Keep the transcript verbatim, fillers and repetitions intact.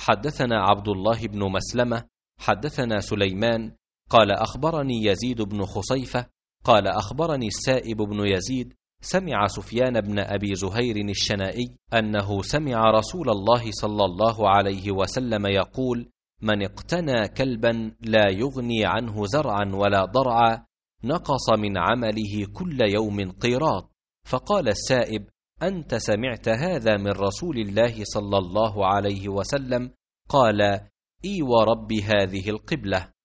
حدثنا عبد الله بن مسلمة حدثنا سليمان قال أخبرني يزيد بن خصيفة قال أخبرني السائب بن يزيد سمع سفيان بن أبي زهير الشنائي أنه سمع رسول الله صلى الله عليه وسلم يقول: من اقتنى كلبا لا يغني عنه زرعا ولا ضرعا نقص من عمله كل يوم قيراط. فقال السائب: أنت سمعت هذا من رسول الله صلى الله عليه وسلم؟ قال: إي ورب هذه القبلة.